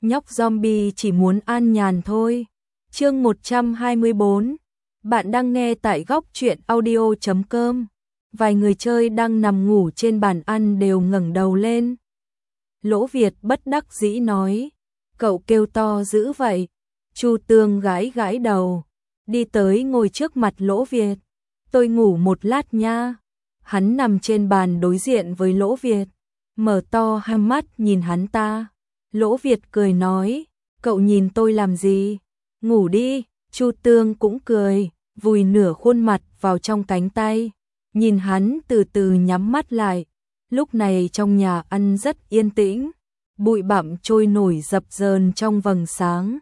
nhóc zombie chỉ muốn an nhàn thôi. Chương 124. Bạn đang nghe tại góc truyện audio.com. Vài người chơi đang nằm ngủ trên bàn ăn đều ngẩng đầu lên. Lỗ Việt bất đắc dĩ nói, cậu kêu to dữ vậy. Chu Tương gãi gãi đầu, đi tới ngồi trước mặt Lỗ Việt. Tôi ngủ một lát nha. Hắn nằm trên bàn đối diện với Lỗ Việt, mở to hai mắt nhìn hắn ta. Lỗ Việt cười nói, cậu nhìn tôi làm gì? Ngủ đi. Chu Tương cũng cười, vùi nửa khuôn mặt vào trong cánh tay, nhìn hắn từ từ nhắm mắt lại. Lúc này trong nhà ăn rất yên tĩnh, bụi bặm trôi nổi dập dờn trong vầng sáng.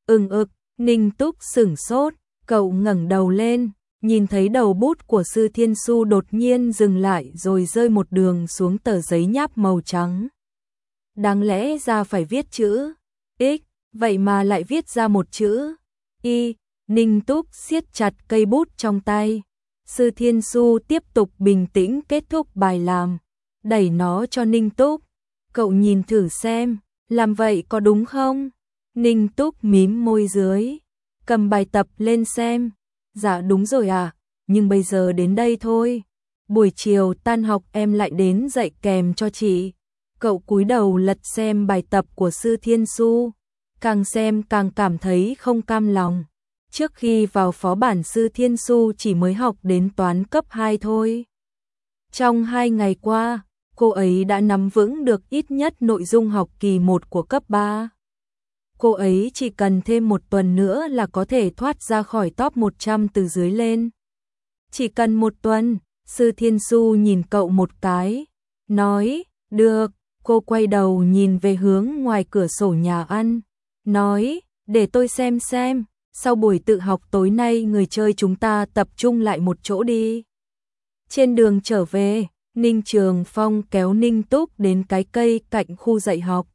Ninh Túc sửng sốt, cậu ngẩng đầu lên, nhìn thấy đầu bút của Sư Thiên Su đột nhiên dừng lại rồi rơi một đường xuống tờ giấy nháp màu trắng. Đáng lẽ ra phải viết chữ X, vậy mà lại viết ra một chữ Y. Ninh Túc siết chặt cây bút trong tay. Sư Thiên Su tiếp tục bình tĩnh kết thúc bài làm, đẩy nó cho Ninh Túc. Cậu nhìn thử xem, làm vậy có đúng không? Ninh Túc mím môi dưới, cầm bài tập lên xem. Dạ đúng rồi à, nhưng bây giờ đến đây thôi. Buổi chiều tan học em lại đến dạy kèm cho chị. Cậu cúi đầu lật xem bài tập của Sư Thiên Su, càng xem càng cảm thấy không cam lòng. Trước khi vào phó bản Sư Thiên Su chỉ mới học đến toán cấp 2 thôi. Trong 2 ngày qua, cô ấy đã nắm vững được ít nhất nội dung học kỳ 1 của cấp 3. Cô ấy chỉ cần thêm một tuần nữa là có thể thoát ra khỏi top 100 từ dưới lên. Chỉ cần một tuần. Sư Thiên Su nhìn cậu một cái, nói, được. Cô quay đầu nhìn về hướng ngoài cửa sổ nhà ăn, nói, để tôi xem, sau buổi tự học tối nay người chơi chúng ta tập trung lại một chỗ đi. Trên đường trở về, Ninh Trường Phong kéo Ninh Túc đến cái cây cạnh khu dạy học.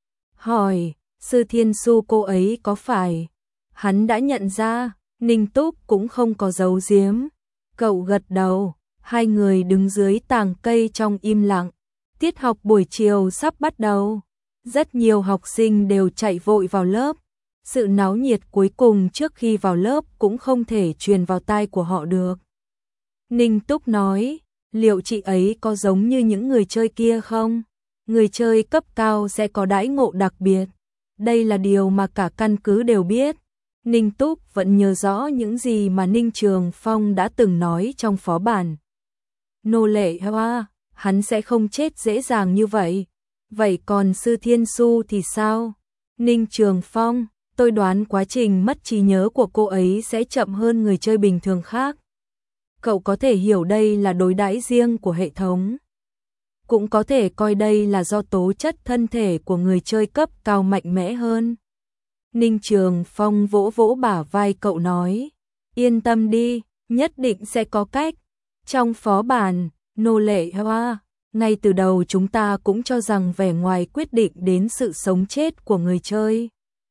Hỏi, Sư Thiên Su cô ấy có phải? Hắn đã nhận ra, Ninh Túc cũng không có giấu giếm. Cậu gật đầu, hai người đứng dưới tàng cây trong im lặng. Tiết học buổi chiều sắp bắt đầu. Rất nhiều học sinh đều chạy vội vào lớp. Sự náo nhiệt cuối cùng trước khi vào lớp cũng không thể truyền vào tai của họ được. Ninh Túc nói, liệu chị ấy có giống như những người chơi kia không? Người chơi cấp cao sẽ có đãi ngộ đặc biệt. Đây là điều mà cả căn cứ đều biết. Ninh Túc vẫn nhớ rõ những gì mà Ninh Trường Phong đã từng nói trong phó bản. Nô lệ hoa, hắn sẽ không chết dễ dàng như vậy. Vậy còn Sư Thiên Su thì sao? Ninh Trường Phong, tôi đoán quá trình mất trí nhớ của cô ấy sẽ chậm hơn người chơi bình thường khác. Cậu có thể hiểu đây là đối đãi riêng của hệ thống. Cũng có thể coi đây là do tố chất thân thể của người chơi cấp cao mạnh mẽ hơn. Ninh Trường Phong vỗ vỗ bả vai cậu nói, yên tâm đi, nhất định sẽ có cách. Trong phó bản, nô lệ hoa, ngay từ đầu chúng ta cũng cho rằng vẻ ngoài quyết định đến sự sống chết của người chơi.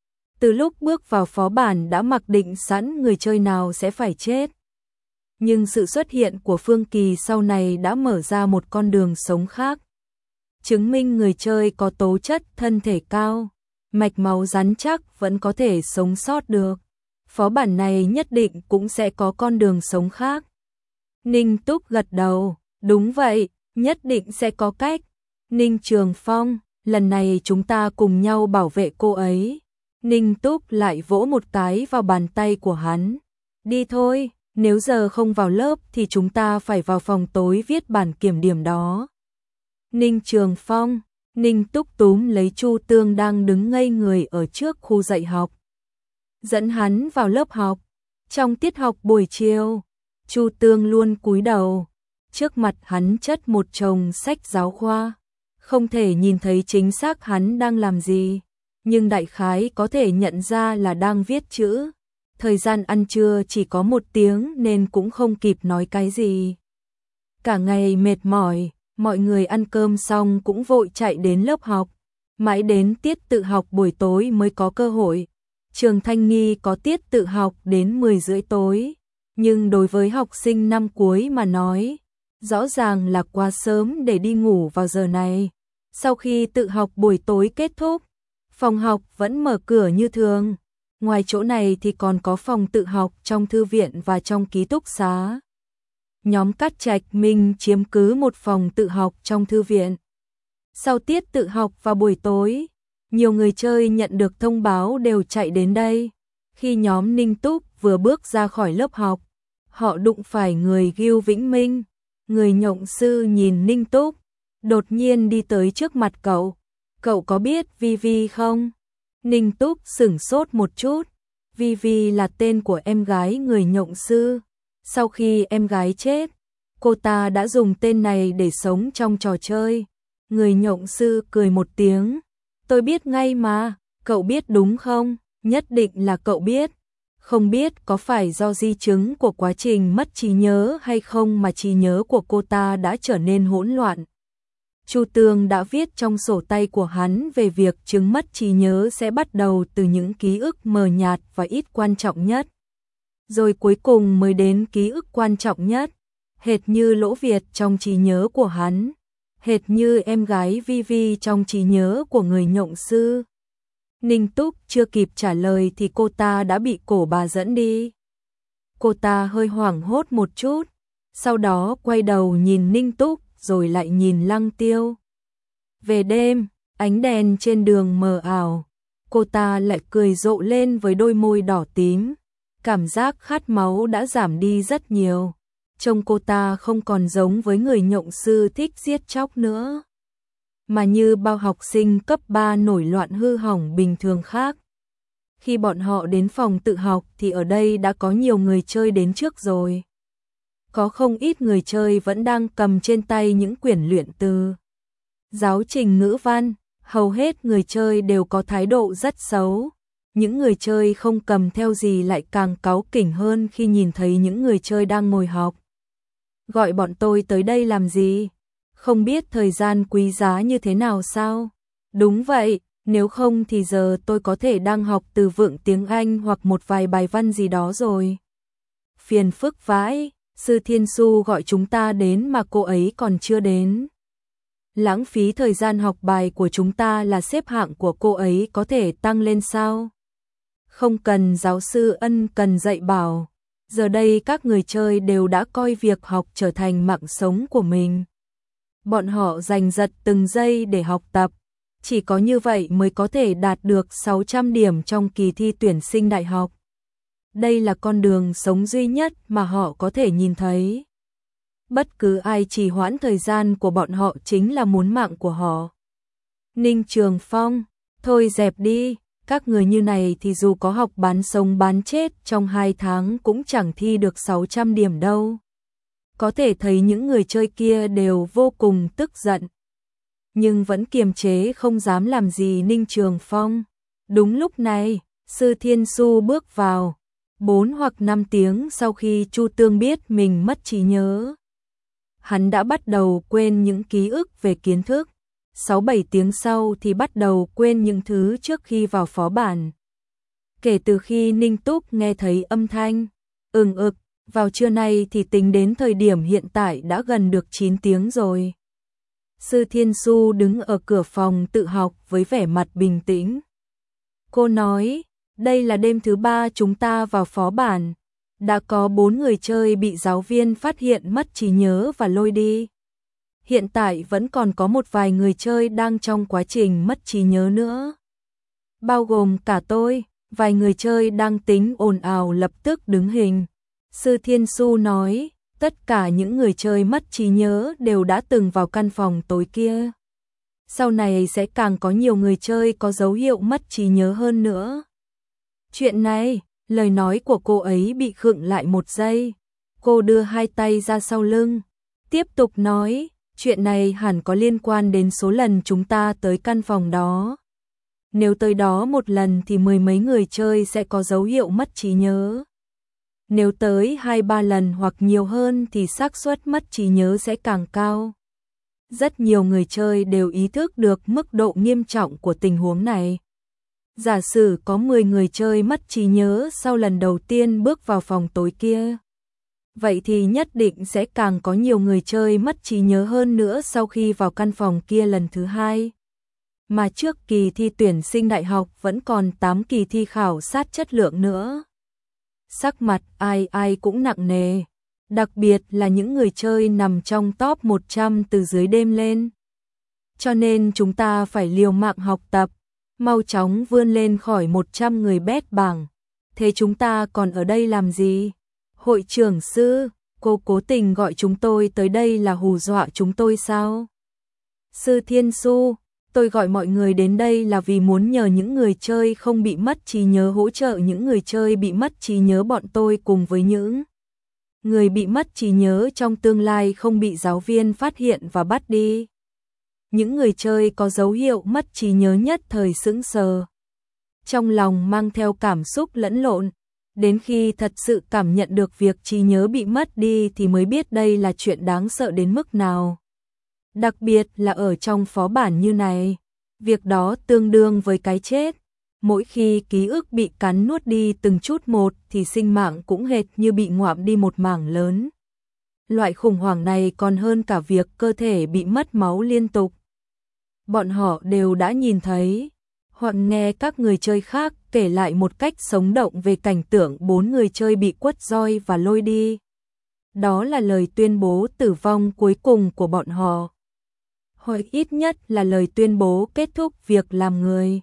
Từ lúc bước vào phó bản đã mặc định sẵn người chơi nào sẽ phải chết. Nhưng sự xuất hiện của Phương Kỳ sau này đã mở ra một con đường sống khác. Chứng minh người chơi có tố chất thân thể cao, mạch máu rắn chắc vẫn có thể sống sót được. Phó bản này nhất định cũng sẽ có con đường sống khác. Ninh Túc gật đầu, đúng vậy, nhất định sẽ có cách. Ninh Trường Phong, lần này chúng ta cùng nhau bảo vệ cô ấy. Ninh Túc lại vỗ một cái vào bàn tay của hắn. Đi thôi, nếu giờ không vào lớp thì chúng ta phải vào phòng tối viết bản kiểm điểm đó. Ninh Trường Phong, Ninh Túc túm lấy Chu Tương đang đứng ngây người ở trước khu dạy học, dẫn hắn vào lớp học. Trong tiết học buổi chiều, Chu Tương luôn cúi đầu, trước mặt hắn chất một chồng sách giáo khoa, không thể nhìn thấy chính xác hắn đang làm gì, nhưng đại khái có thể nhận ra là đang viết chữ. Thời gian ăn trưa chỉ có 1 tiếng nên cũng không kịp nói cái gì. Cả ngày mệt mỏi, mọi người ăn cơm xong cũng vội chạy đến lớp học, mãi đến tiết tự học buổi tối mới có cơ hội. Trường Thanh Nghi có tiết tự học đến 10 rưỡi tối, nhưng đối với học sinh năm cuối mà nói, rõ ràng là quá sớm để đi ngủ vào giờ này. Sau khi tự học buổi tối kết thúc, Phòng học vẫn mở cửa như thường. Ngoài chỗ này thì còn có phòng tự học trong thư viện và trong ký túc xá. Nhóm Cát Trạch Minh chiếm cứ một phòng tự học trong thư viện. Sau tiết tự học vào buổi tối, nhiều người chơi nhận được thông báo đều chạy đến đây. Khi nhóm Ninh Túc vừa bước ra khỏi lớp học, họ đụng phải người Gưu Vĩnh Minh. Người nhộng sư nhìn Ninh Túc, đột nhiên đi tới trước mặt cậu. Cậu có biết Vivi không? Ninh Túc sửng sốt một chút. Vivi là tên của em gái người nhộng sư. Sau khi em gái chết, cô ta đã dùng tên này để sống trong trò chơi. Người nhộng sư cười một tiếng. Tôi biết ngay mà, cậu biết đúng không? Nhất định là cậu biết. Không biết có phải do di chứng của quá trình mất trí nhớ hay không mà trí nhớ của cô ta đã trở nên hỗn loạn. Chu Tường đã viết trong sổ tay của hắn về việc chứng mất trí nhớ sẽ bắt đầu từ những ký ức mờ nhạt và ít quan trọng nhất. Rồi cuối cùng mới đến ký ức quan trọng nhất, hệt như Lỗ Việt trong trí nhớ của hắn, hệt như em gái Vivi trong trí nhớ của người nhộng sư. Ninh Túc chưa kịp trả lời thì cô ta đã bị cổ bà dẫn đi. Cô ta hơi hoảng hốt một chút, sau đó quay đầu nhìn Ninh Túc rồi lại nhìn Lăng Tiêu. Về đêm, ánh đèn trên đường mờ ảo, cô ta lại cười rộ lên với đôi môi đỏ tím. Cảm giác khát máu đã giảm đi rất nhiều. Trông cô ta không còn giống với người nhộng sư thích giết chóc nữa, mà như bao học sinh cấp 3 nổi loạn hư hỏng bình thường khác. Khi bọn họ đến phòng tự học thì ở đây đã có nhiều người chơi đến trước rồi. Có không ít người chơi vẫn đang cầm trên tay những quyển luyện từ. Giáo trình ngữ văn, hầu hết người chơi đều có thái độ rất xấu. Những người chơi không cầm theo gì lại càng cáu kỉnh hơn khi nhìn thấy những người chơi đang ngồi học. Gọi bọn tôi tới đây làm gì? Không biết thời gian quý giá như thế nào sao? Đúng vậy, nếu không thì giờ tôi có thể đang học từ vựng tiếng Anh hoặc một vài bài văn gì đó rồi. Phiền phức vãi, sư Thiên Su gọi chúng ta đến mà cô ấy còn chưa đến. Lãng phí thời gian học bài của chúng ta là xếp hạng của cô ấy có thể tăng lên sao? Không cần giáo sư ân cần dạy bảo. Giờ đây các người chơi đều đã coi việc học trở thành mạng sống của mình. Bọn họ giành giật từng giây để học tập. Chỉ có như vậy mới có thể đạt được 600 điểm trong kỳ thi tuyển sinh đại học. Đây là con đường sống duy nhất mà họ có thể nhìn thấy. Bất cứ ai trì hoãn thời gian của bọn họ chính là muốn mạng của họ. Ninh Trường Phong, thôi dẹp đi. Các người như này thì dù có học bán sống bán chết trong 2 tháng cũng chẳng thi được 600 điểm đâu. Có thể thấy những người chơi kia đều vô cùng tức giận, nhưng vẫn kiềm chế không dám làm gì Ninh Trường Phong. Đúng lúc này, sư Thiên Su bước vào, 4 hoặc 5 tiếng sau khi Chu Tương biết mình mất trí nhớ. Hắn đã bắt đầu quên những ký ức về kiến thức. 6-7 tiếng sau thì bắt đầu quên những thứ trước khi vào phó bản. Kể từ khi Ninh Túc nghe thấy âm thanh vào trưa nay thì tính đến thời điểm hiện tại đã gần được 9 tiếng rồi. Sư Thiên Su đứng ở cửa phòng tự học với vẻ mặt bình tĩnh. Cô nói, đây là đêm thứ 3 chúng ta vào phó bản. Đã có 4 người chơi bị giáo viên phát hiện mất trí nhớ và lôi đi. Hiện tại vẫn còn có một vài người chơi đang trong quá trình mất trí nhớ nữa. Bao gồm cả tôi, vài người chơi đang tính ồn ào lập tức đứng hình. Sư Thiên Su nói, tất cả những người chơi mất trí nhớ đều đã từng vào căn phòng tối kia. Sau này sẽ càng có nhiều người chơi có dấu hiệu mất trí nhớ hơn nữa. Chuyện này, lời nói của cô ấy bị khựng lại một giây. Cô đưa hai tay ra sau lưng, tiếp tục nói, chuyện này hẳn có liên quan đến số lần chúng ta tới căn phòng đó. Nếu tới đó một lần thì 10 mấy người chơi sẽ có dấu hiệu mất trí nhớ. Nếu tới 2-3 lần hoặc nhiều hơn thì xác suất mất trí nhớ sẽ càng cao. Rất nhiều người chơi đều ý thức được mức độ nghiêm trọng của tình huống này. Giả sử có 10 người chơi mất trí nhớ sau lần đầu tiên bước vào phòng tối kia, vậy thì nhất định sẽ càng có nhiều người chơi mất trí nhớ hơn nữa sau khi vào căn phòng kia lần thứ hai. mà trước kỳ thi tuyển sinh đại học vẫn còn 8 kỳ thi khảo sát chất lượng nữa. Sắc mặt ai ai cũng nặng nề, đặc biệt là những người chơi nằm trong top 100 từ dưới đêm lên. Cho nên chúng ta phải liều mạng học tập, mau chóng vươn lên khỏi 100 người bét bảng. Thế chúng ta còn ở đây làm gì? Hội trưởng sư, cô cố tình gọi chúng tôi tới đây là hù dọa chúng tôi sao? Sư Thiên Su, tôi gọi mọi người đến đây là vì muốn nhờ những người chơi không bị mất trí nhớ hỗ trợ những người chơi bị mất trí nhớ bọn tôi cùng với những người bị mất trí nhớ trong tương lai không bị giáo viên phát hiện và bắt đi. Những người chơi có dấu hiệu mất trí nhớ nhất thời sững sờ. Trong lòng mang theo cảm xúc lẫn lộn, đến khi thật sự cảm nhận được việc trí nhớ bị mất đi thì mới biết đây là chuyện đáng sợ đến mức nào. Đặc biệt là ở trong phó bản như này, việc đó tương đương với cái chết. Mỗi khi ký ức bị cắn nuốt đi từng chút một thì sinh mạng cũng hệt như bị ngoạm đi một mảng lớn. Loại khủng hoảng này còn hơn cả việc cơ thể bị mất máu liên tục. Bọn họ đều đã nhìn thấy, hoặc nghe các người chơi khác kể lại một cách sống động về cảnh tượng 4 người chơi bị quất roi và lôi đi. Đó là lời tuyên bố tử vong cuối cùng của bọn họ. Hoặc ít nhất là lời tuyên bố kết thúc việc làm người.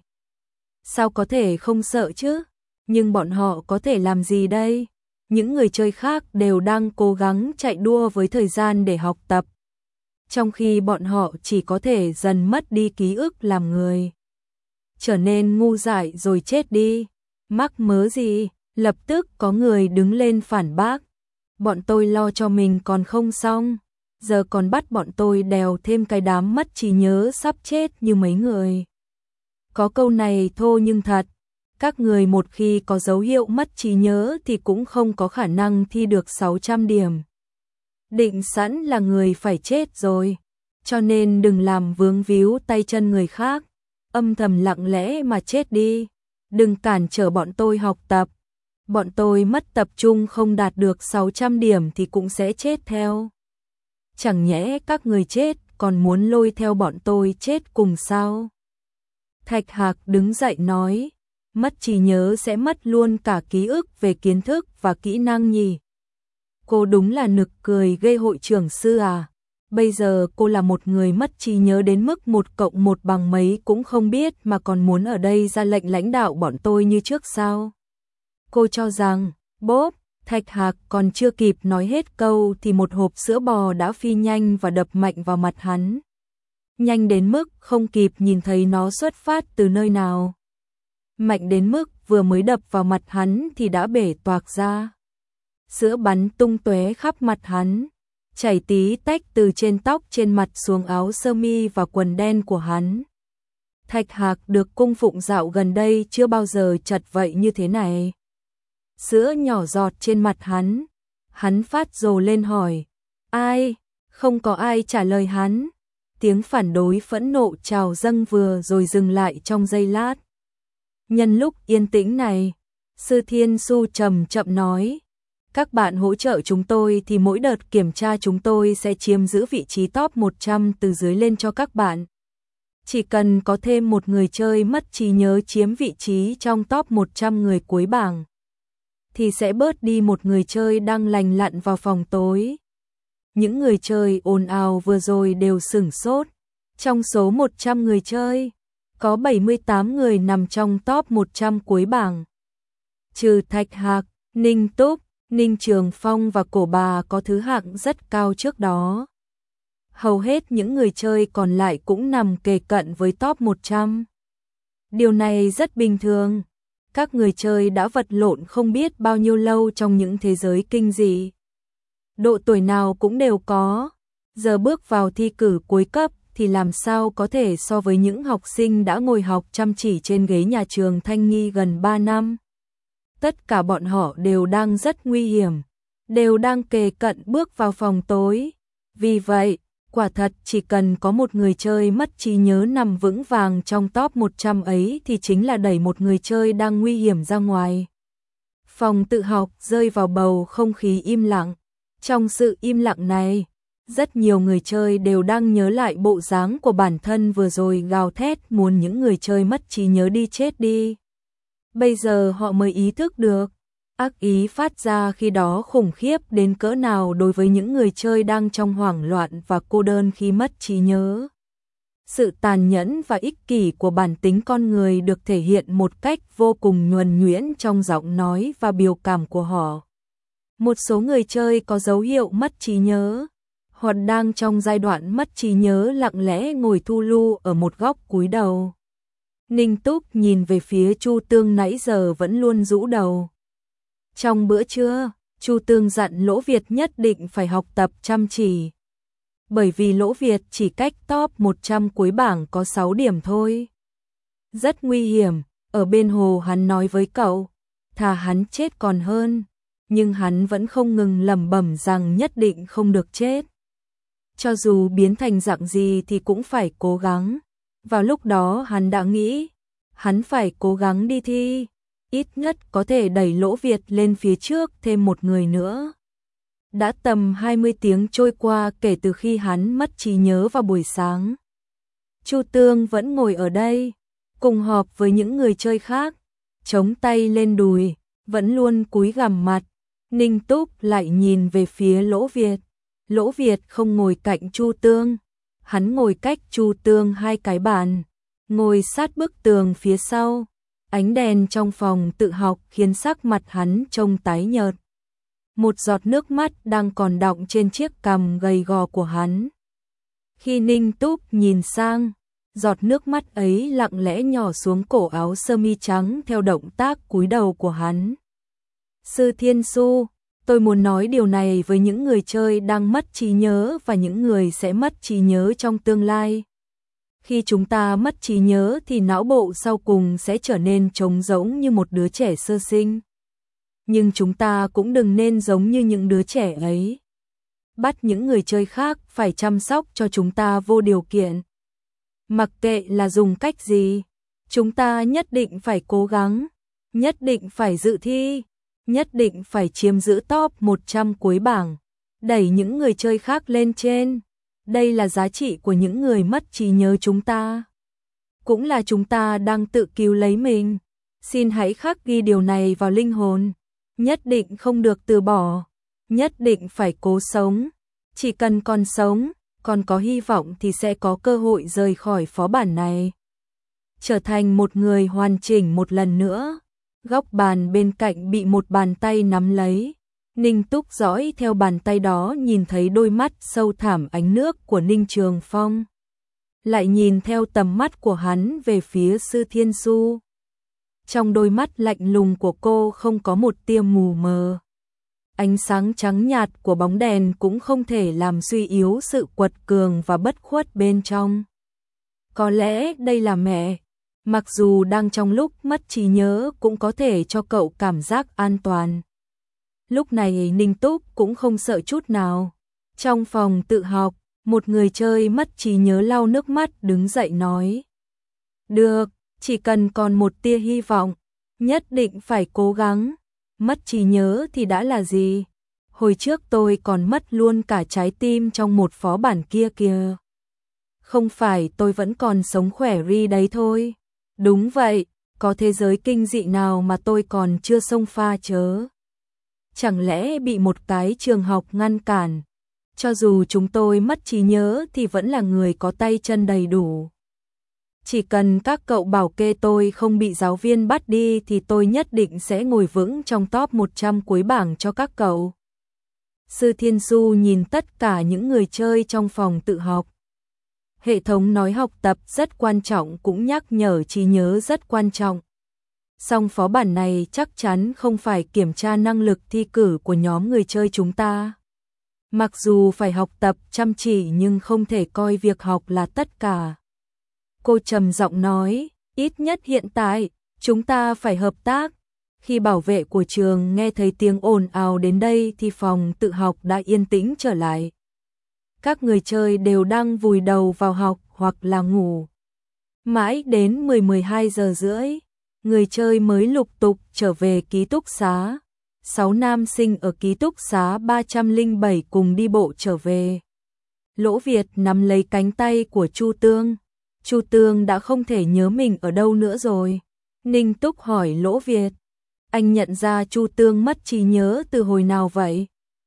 Sao có thể không sợ chứ? Nhưng bọn họ có thể làm gì đây? Những người chơi khác đều đang cố gắng chạy đua với thời gian để học tập, trong khi bọn họ chỉ có thể dần mất đi ký ức làm người. Trở nên ngu dại rồi chết đi. Mắc mớ gì? Lập tức có người đứng lên phản bác. Bọn tôi lo cho mình còn không xong, giờ còn bắt bọn tôi đèo thêm cái đám mất trí nhớ sắp chết như mấy người. Có câu này thô nhưng thật, các người một khi có dấu hiệu mất trí nhớ thì cũng không có khả năng thi được 600 điểm. Định sẵn là người phải chết rồi, cho nên đừng làm vướng víu tay chân người khác, âm thầm lặng lẽ mà chết đi, đừng cản trở bọn tôi học tập. Bọn tôi mất tập trung không đạt được 600 điểm thì cũng sẽ chết theo. Chẳng nhẽ các người chết còn muốn lôi theo bọn tôi chết cùng sao? Thạch Hạc đứng dậy nói, mất trí nhớ sẽ mất luôn cả ký ức về kiến thức và kỹ năng nhỉ. Cô đúng là nực cười ghê hội trưởng sư à. Bây giờ cô là một người mất trí nhớ đến mức 1 cộng 1 bằng mấy cũng không biết mà còn muốn ở đây ra lệnh lãnh đạo bọn tôi như trước sao? Cô cho rằng, bốp, Thạch Hạc còn chưa kịp nói hết câu thì một hộp sữa bò đã phi nhanh và đập mạnh vào mặt hắn. Nhanh đến mức không kịp nhìn thấy nó xuất phát từ nơi nào. Mạnh đến mức vừa mới đập vào mặt hắn thì đã bể toạc ra. Sữa bắn tung tóe khắp mặt hắn, chảy tí tách từ trên tóc trên mặt xuống áo sơ mi và quần đen của hắn. Thạch Hạc được cung phụng dạo gần đây chưa bao giờ chật vậy như thế này. Sữa nhỏ giọt trên mặt hắn phát rồ lên hỏi, ai? Không có ai trả lời hắn. Tiếng phản đối phẫn nộ trào dâng vừa rồi dừng lại trong giây lát. Nhân lúc yên tĩnh này, Sư Thiên Su chậm chậm nói, các bạn hỗ trợ chúng tôi thì mỗi đợt kiểm tra chúng tôi sẽ chiếm giữ vị trí top 100 từ dưới lên cho các bạn. Chỉ cần có thêm một người chơi mất trí nhớ chiếm vị trí trong top 100 người cuối bảng, thì sẽ bớt đi một người chơi đang lành lặn vào phòng tối. Những người chơi ồn ào vừa rồi đều sửng sốt. Trong số 100 người chơi, có 78 người nằm trong top 100 cuối bảng. Trừ Thạch Hạc, Ninh Túc, Ninh Trường Phong và Cổ Bà có thứ hạng rất cao trước đó. Hầu hết những người chơi còn lại cũng nằm kề cận với top 100. Điều này rất bình thường. Các người chơi đã vật lộn không biết bao nhiêu lâu trong những thế giới kinh dị. Độ tuổi nào cũng đều có. Giờ bước vào thi cử cuối cấp thì làm sao có thể so với những học sinh đã ngồi học chăm chỉ trên ghế nhà trường Thanh Nghi gần 3 năm. Tất cả bọn họ đều đang rất nguy hiểm, đều đang kề cận bước vào phòng tối. Vì vậy, quả thật chỉ cần có một người chơi mất trí nhớ nằm vững vàng trong top 100 ấy thì chính là đẩy một người chơi đang nguy hiểm ra ngoài. Phòng tự học rơi vào bầu không khí im lặng. Trong sự im lặng này, Rất nhiều người chơi đều đang nhớ lại bộ dáng của bản thân vừa rồi gào thét muốn những người chơi mất trí nhớ đi chết đi. Bây giờ họ mới ý thức được, ác ý phát ra khi đó khủng khiếp đến cỡ nào đối với những người chơi đang trong hoảng loạn và cô đơn khi mất trí nhớ. Sự tàn nhẫn và ích kỷ của bản tính con người được thể hiện một cách vô cùng nhuần nhuyễn trong giọng nói và biểu cảm của họ. Một số người chơi có dấu hiệu mất trí nhớ, hoặc đang trong giai đoạn mất trí nhớ lặng lẽ ngồi thu lu ở một góc cúi đầu. Ninh Túc nhìn về phía Chu Tương nãy giờ vẫn luôn rũ đầu. Trong bữa trưa, Chu Tương dặn Lỗ Việt nhất định phải học tập chăm chỉ. Bởi vì Lỗ Việt chỉ cách top 100 cuối bảng có 6 điểm thôi. Rất nguy hiểm, ở bên hồ hắn nói với cậu, thà hắn chết còn hơn, nhưng hắn vẫn không ngừng lẩm bẩm rằng nhất định không được chết. Cho dù biến thành dạng gì thì cũng phải cố gắng. Vào lúc đó hắn đã nghĩ, hắn phải cố gắng đi thi, ít nhất có thể đẩy Lỗ Việt lên phía trước thêm một người nữa. Đã tầm 20 tiếng trôi qua kể từ khi hắn mất trí nhớ vào buổi sáng. Chu Tương vẫn ngồi ở đây, cùng họp với những người chơi khác, chống tay lên đùi, vẫn luôn cúi gằm mặt. Ninh Túc lại nhìn về phía Lỗ Việt. Lỗ Việt không ngồi cạnh Chu Tương, hắn ngồi cách Chu Tương 2 cái bàn, ngồi sát bức tường phía sau. Ánh đèn trong phòng tự học khiến sắc mặt hắn trông tái nhợt. Một giọt nước mắt đang còn đọng trên chiếc cằm gầy gò của hắn. Khi Ninh Túc nhìn sang, giọt nước mắt ấy lặng lẽ nhỏ xuống cổ áo sơ mi trắng theo động tác cúi đầu của hắn. Sư Thiên Su, tôi muốn nói điều này với những người chơi đang mất trí nhớ và những người sẽ mất trí nhớ trong tương lai. Khi chúng ta mất trí nhớ thì não bộ sau cùng sẽ trở nên trống rỗng như một đứa trẻ sơ sinh. Nhưng chúng ta cũng đừng nên giống như những đứa trẻ ấy. Bắt những người chơi khác phải chăm sóc cho chúng ta vô điều kiện. Mặc kệ là dùng cách gì, chúng ta nhất định phải cố gắng, nhất định phải dự thi, nhất định phải chiếm giữ top 100 cuối bảng, đẩy những người chơi khác lên trên. Đây là giá trị của những người mất trí nhớ chúng ta. Cũng là chúng ta đang tự cứu lấy mình. Xin hãy khắc ghi điều này vào linh hồn. Nhất định không được từ bỏ. Nhất định phải cố sống. Chỉ cần còn sống, còn có hy vọng thì sẽ có cơ hội rời khỏi phó bản này. Trở thành một người hoàn chỉnh một lần nữa. Góc bàn bên cạnh bị một bàn tay nắm lấy. Ninh Túc dõi theo bàn tay đó nhìn thấy đôi mắt sâu thẳm ánh nước của Ninh Trường Phong. Lại nhìn theo tầm mắt của hắn về phía Sư Thiên Su. Trong đôi mắt lạnh lùng của cô không có một tia mù mờ. Ánh sáng trắng nhạt của bóng đèn cũng không thể làm suy yếu sự quật cường và bất khuất bên trong. Có lẽ đây là mẹ. Mặc dù đang trong lúc mất trí nhớ cũng có thể cho cậu cảm giác an toàn. Lúc này Ninh Túc cũng không sợ chút nào. Trong phòng tự học, một người chơi mất trí nhớ lau nước mắt đứng dậy nói. Được, chỉ cần còn một tia hy vọng, nhất định phải cố gắng. Mất trí nhớ thì đã là gì? Hồi trước tôi còn mất luôn cả trái tim trong một phó bản kia kìa. Không phải tôi vẫn còn sống khỏe ri đấy thôi. Đúng vậy, có thế giới kinh dị nào mà tôi còn chưa xông pha chớ? Chẳng lẽ bị một cái trường học ngăn cản? Cho dù chúng tôi mất trí nhớ thì vẫn là người có tay chân đầy đủ. Chỉ cần các cậu bảo kê tôi không bị giáo viên bắt đi thì tôi nhất định sẽ ngồi vững trong top 100 cuối bảng cho các cậu. Sư Thiên Du nhìn tất cả những người chơi trong phòng tự học. Hệ thống nói học tập rất quan trọng cũng nhắc nhở trí nhớ rất quan trọng. Song phó bản này chắc chắn không phải kiểm tra năng lực thi cử của nhóm người chơi chúng ta. Mặc dù phải học tập chăm chỉ nhưng không thể coi việc học là tất cả. Cô trầm giọng nói, ít nhất hiện tại, chúng ta phải hợp tác. Khi bảo vệ của trường nghe thấy tiếng ồn ào đến đây thì phòng tự học đã yên tĩnh trở lại. Các người chơi đều đang vùi đầu vào học hoặc là ngủ. Mãi đến 10-12 giờ rưỡi, người chơi mới lục tục trở về ký túc xá. 6 nam sinh ở ký túc xá 307 cùng đi bộ trở về. Lỗ Việt nắm lấy cánh tay của Chu Tương. Chu Tương đã không thể nhớ mình ở đâu nữa rồi. Ninh Túc hỏi Lỗ Việt, anh nhận ra Chu Tương mất trí nhớ từ hồi nào vậy?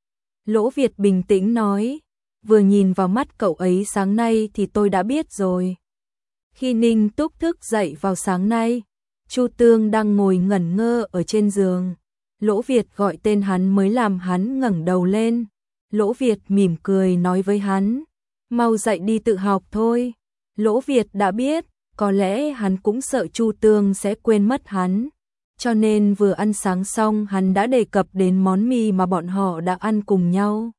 Lỗ Việt bình tĩnh nói, vừa nhìn vào mắt cậu ấy sáng nay thì tôi đã biết rồi. Khi Ninh Túc thức dậy vào sáng nay, Chu Tương đang ngồi ngẩn ngơ ở trên giường. Lỗ Việt gọi tên hắn mới làm hắn ngẩng đầu lên. Lỗ Việt mỉm cười nói với hắn, mau dậy đi tự học thôi. Lỗ Việt đã biết, có lẽ hắn cũng sợ Chu Tương sẽ quên mất hắn. Cho nên vừa ăn sáng xong hắn đã đề cập đến món mì mà bọn họ đã ăn cùng nhau.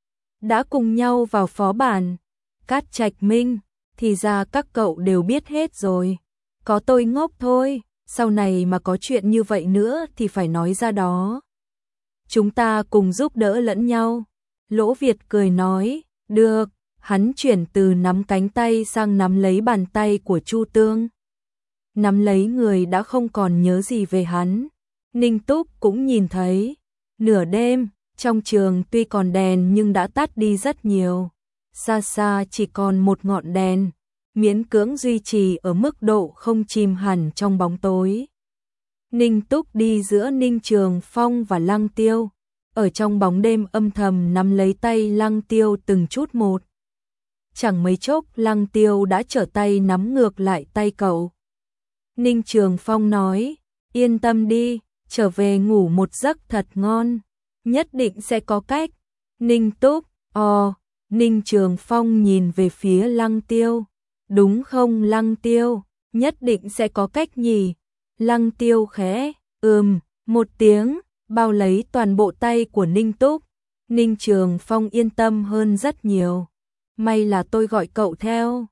Đã cùng nhau vào phó bản Cát Trạch Minh, thì ra các cậu đều biết hết rồi. Có tôi ngốc thôi, sau này mà có chuyện như vậy nữa thì phải nói ra đó. Chúng ta cùng giúp đỡ lẫn nhau. Lỗ Việt cười nói, được. Hắn chuyển từ nắm cánh tay sang nắm lấy bàn tay của Chu Tương. Nắm lấy người đã không còn nhớ gì về hắn. Ninh Túc cũng nhìn thấy. Nửa đêm, trong trường tuy còn đèn nhưng đã tắt đi rất nhiều. Xa xa chỉ còn một ngọn đèn, miễn cưỡng duy trì ở mức độ không chìm hẳn trong bóng tối. Ninh Túc đi giữa Ninh Trường Phong và Lăng Tiêu. Ở trong bóng đêm âm thầm nắm lấy tay Lăng Tiêu từng chút một. Chẳng mấy chốc Lăng Tiêu đã trở tay nắm ngược lại tay cậu. Ninh Trường Phong nói, yên tâm đi, trở về ngủ một giấc thật ngon, nhất định sẽ có cách. Ninh Túc, Ninh Trường Phong nhìn về phía Lăng Tiêu. Đúng không Lăng Tiêu, nhất định sẽ có cách nhỉ? Lăng Tiêu khẽ, một tiếng, bao lấy toàn bộ tay của Ninh Túc. Ninh Trường Phong yên tâm hơn rất nhiều. May là tôi gọi cậu theo.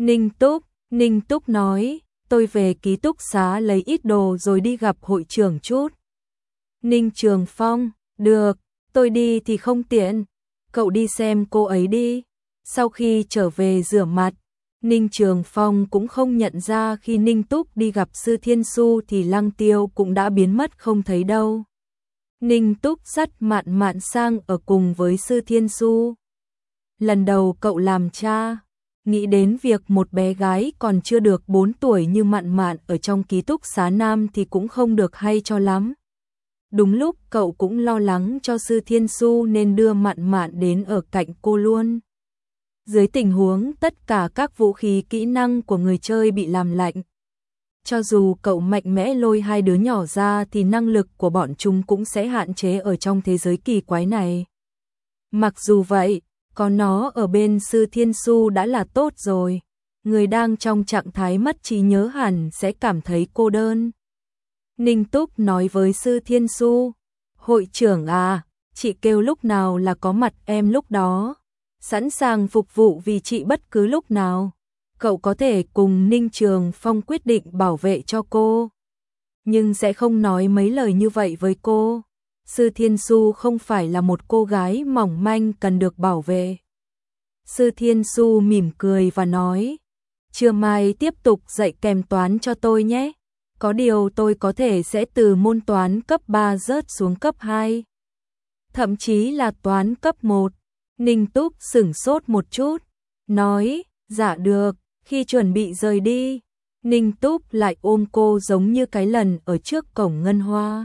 Ninh Túc nói, tôi về ký túc xá lấy ít đồ rồi đi gặp hội trưởng chút. Ninh Trường Phong, được, tôi đi thì không tiện. Cậu đi xem cô ấy đi. Sau khi trở về rửa mặt, Ninh Trường Phong cũng không nhận ra khi Ninh Túc đi gặp Sư Thiên Su thì Lăng Tiêu cũng đã biến mất không thấy đâu. Ninh Túc dắt Mạn Mạn sang ở cùng với Sư Thiên Su. Lần đầu cậu làm cha, nghĩ đến việc một bé gái còn chưa được 4 tuổi như Mạn Mạn ở trong ký túc xá nam thì cũng không được hay cho lắm. Đúng lúc cậu cũng lo lắng cho Sư Thiên Su nên đưa Mạn Mạn đến ở cạnh cô luôn. Dưới tình huống tất cả các vũ khí kỹ năng của người chơi bị làm lạnh, cho dù cậu mạnh mẽ lôi hai đứa nhỏ ra thì năng lực của bọn chúng cũng sẽ hạn chế ở trong thế giới kỳ quái này. Mặc dù vậy, có nó ở bên Sư Thiên Su đã là tốt rồi. Người đang trong trạng thái mất trí nhớ hẳn sẽ cảm thấy cô đơn. Ninh Túc nói với Sư Thiên Su, hội trưởng à, chị kêu lúc nào là có mặt em lúc đó. Sẵn sàng phục vụ vì chị bất cứ lúc nào. Cậu có thể cùng Ninh Trường Phong quyết định bảo vệ cho cô, nhưng sẽ không nói mấy lời như vậy với cô. Sư Thiên Su không phải là một cô gái mỏng manh cần được bảo vệ. Sư Thiên Su mỉm cười và nói, trưa mai tiếp tục dạy kèm toán cho tôi nhé. Có điều tôi có thể sẽ từ môn toán cấp 3 rớt xuống cấp 2. Thậm chí là toán cấp 1. Ninh Túc sửng sốt một chút, nói, dạ được. Khi chuẩn bị rời đi, Ninh Túc lại ôm cô giống như cái lần ở trước cổng Ngân Hoa.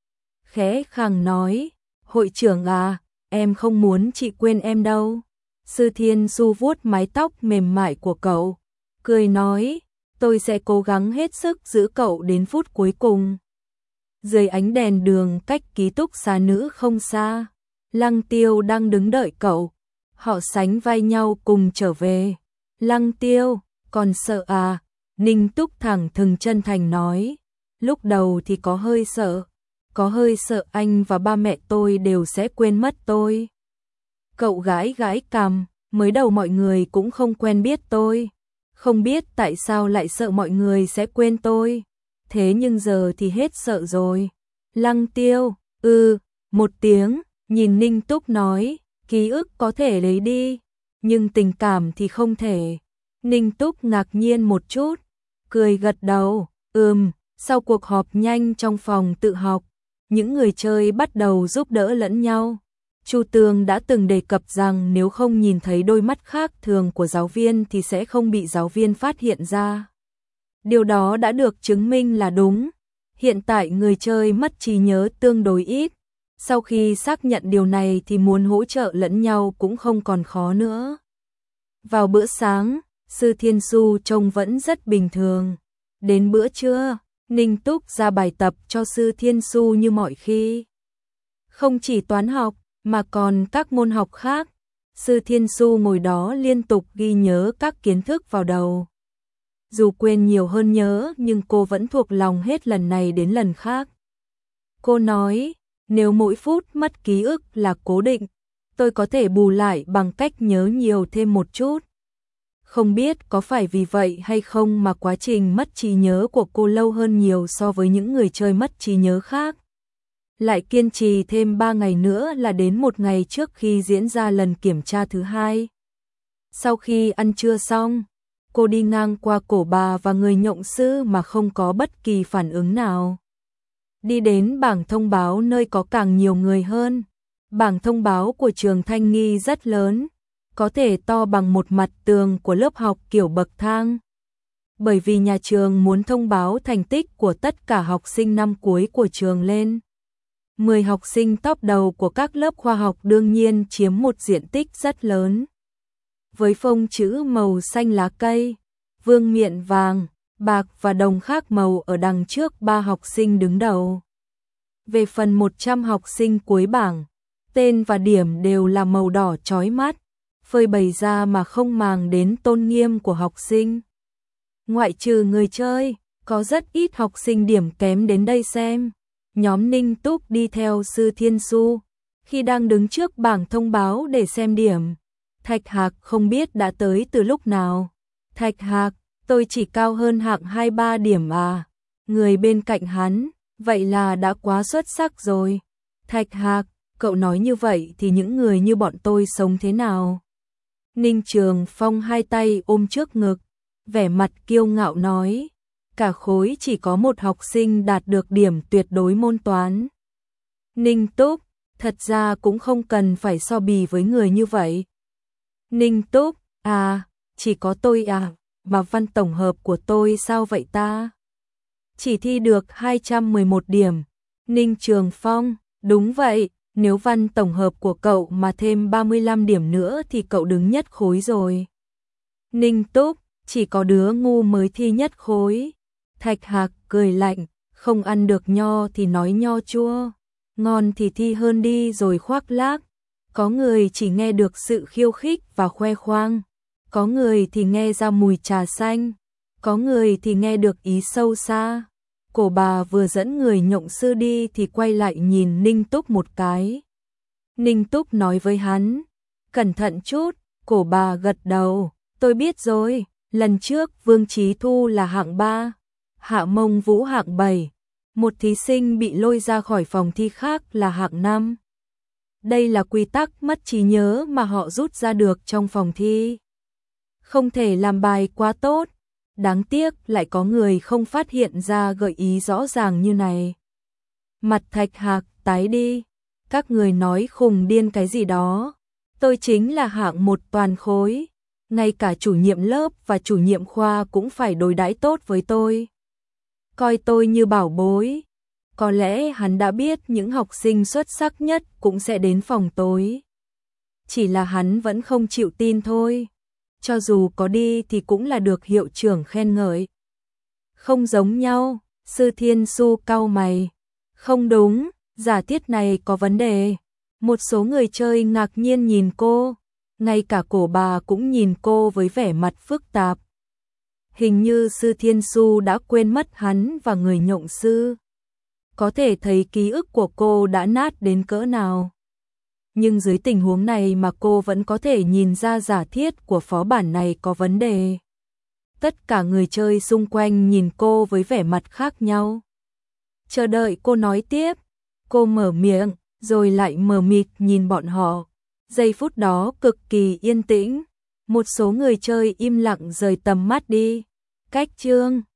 Khẽ khàng nói, hội trưởng à, em không muốn chị quên em đâu. Sư Thiên Su vuốt mái tóc mềm mại của cậu, cười nói, tôi sẽ cố gắng hết sức giữ cậu đến phút cuối cùng. Dưới ánh đèn đường cách ký túc xá nữ không xa, Lăng Tiêu đang đứng đợi cậu. Họ sánh vai nhau cùng trở về. Lăng Tiêu, còn sợ à? Ninh Túc thẳng thừng chân thành nói. Lúc đầu thì có hơi sợ anh và ba mẹ tôi đều sẽ quên mất tôi. Cậu gãi gãi cằm, mới đầu mọi người cũng không quen biết tôi. Không biết tại sao lại sợ mọi người sẽ quên tôi. Thế nhưng giờ thì hết sợ rồi. Lăng Tiêu, một tiếng, nhìn Ninh Túc nói, ký ức có thể lấy đi, nhưng tình cảm thì không thể. Ninh Túc ngạc nhiên một chút, cười gật đầu, sau cuộc họp nhanh trong phòng tự học, những người chơi bắt đầu giúp đỡ lẫn nhau. Chu Tường đã từng đề cập rằng nếu không nhìn thấy đôi mắt khác thường của giáo viên thì sẽ không bị giáo viên phát hiện ra. Điều đó đã được chứng minh là đúng. Hiện tại người chơi mất trí nhớ tương đối ít. Sau khi xác nhận điều này thì muốn hỗ trợ lẫn nhau cũng không còn khó nữa. Vào bữa sáng, Sư Thiên Su trông vẫn rất bình thường. Đến bữa trưa, Ninh Túc ra bài tập cho Sư Thiên Su như mọi khi. Không chỉ toán học, mà còn các môn học khác. Sư Thiên Su ngồi đó liên tục ghi nhớ các kiến thức vào đầu. Dù quên nhiều hơn nhớ nhưng cô vẫn thuộc lòng hết lần này đến lần khác. Cô nói, nếu mỗi phút mất ký ức là cố định, tôi có thể bù lại bằng cách nhớ nhiều thêm một chút. Không biết có phải vì vậy hay không mà quá trình mất trí nhớ của cô lâu hơn nhiều so với những người chơi mất trí nhớ khác. Lại kiên trì thêm 3 ngày nữa là đến một ngày trước khi diễn ra lần kiểm tra thứ hai. Sau khi ăn trưa xong, cô đi ngang qua cổ bà và người nhộng sư mà không có bất kỳ phản ứng nào. Đi đến bảng thông báo nơi có càng nhiều người hơn. Bảng thông báo của trường Thanh Nghi rất lớn, có thể to bằng một mặt tường của lớp học kiểu bậc thang. Bởi vì nhà trường muốn thông báo thành tích của tất cả học sinh năm cuối của trường lên. 10 học sinh top đầu của các lớp khoa học đương nhiên chiếm một diện tích rất lớn. Với phông chữ màu xanh lá cây, vương miện vàng, bạc và đồng khác màu ở đằng trước 3 học sinh đứng đầu. Về phần 100 học sinh cuối bảng, tên và điểm đều là màu đỏ chói mắt, phơi bày ra mà không màng đến tôn nghiêm của học sinh. Ngoại trừ người chơi, có rất ít học sinh điểm kém đến đây xem. Nhóm Ninh Túc đi theo Sư Thiên Su, khi đang đứng trước bảng thông báo để xem điểm. Thạch Hạc không biết đã tới từ lúc nào. Thạch Hạc, tôi chỉ cao hơn Hạng 2-3 điểm à. Người bên cạnh hắn, vậy là đã quá xuất sắc rồi. Thạch Hạc, cậu nói như vậy thì những người như bọn tôi sống thế nào? Ninh Trường Phong hai tay ôm trước ngực, vẻ mặt kiêu ngạo nói, cả khối chỉ có một học sinh đạt được điểm tuyệt đối môn toán. Ninh Túc, thật ra cũng không cần phải so bì với người như vậy. Ninh Túc, à, chỉ có tôi à, mà văn tổng hợp của tôi sao vậy ta? Chỉ thi được 211 điểm. Ninh Trường Phong, đúng vậy, nếu văn tổng hợp của cậu mà thêm 35 điểm nữa thì cậu đứng nhất khối rồi. Ninh Túc, chỉ có đứa ngu mới thi nhất khối. Thạch Hạc cười lạnh, không ăn được nho thì nói nho chua, ngon thì thi hơn đi rồi khoác lác. Có người chỉ nghe được sự khiêu khích và khoe khoang, có người thì nghe ra mùi trà xanh, có người thì nghe được ý sâu xa. Cổ bà vừa dẫn người nhộng sư đi thì quay lại nhìn Ninh Túc một cái. Ninh Túc nói với hắn, cẩn thận chút. Cổ bà gật đầu, tôi biết rồi, lần trước Vương Chí Thu là hạng 3, Hạ Mông Vũ hạng 7, một thí sinh bị lôi ra khỏi phòng thi khác là hạng 5. Đây là quy tắc mất trí nhớ mà họ rút ra được trong phòng thi. Không thể làm bài quá tốt, đáng tiếc lại có người không phát hiện ra gợi ý rõ ràng như này. Mặt Thạch Hạc tái đi, các người nói khùng điên cái gì đó, tôi chính là hạng 1 toàn khối, ngay cả chủ nhiệm lớp và chủ nhiệm khoa cũng phải đối đãi tốt với tôi, coi tôi như bảo bối. Có lẽ hắn đã biết những học sinh xuất sắc nhất cũng sẽ đến phòng tối. Chỉ là hắn vẫn không chịu tin thôi. Cho dù có đi thì cũng là được hiệu trưởng khen ngợi. Không giống nhau, Sư Thiên Su cau mày. Không đúng, giả thiết này có vấn đề. Một số người chơi ngạc nhiên nhìn cô, ngay cả cổ bà cũng nhìn cô với vẻ mặt phức tạp. Hình như Sư Thiên Su đã quên mất hắn và người nhộng sư. Có thể thấy ký ức của cô đã nát đến cỡ nào. Nhưng dưới tình huống này mà cô vẫn có thể nhìn ra giả thiết của phó bản này có vấn đề. Tất cả người chơi xung quanh nhìn cô với vẻ mặt khác nhau. Chờ đợi cô nói tiếp, cô mở miệng, rồi lại mờ mịt nhìn bọn họ. Giây phút đó cực kỳ yên tĩnh, một số người chơi im lặng rời tầm mắt đi. Cách chương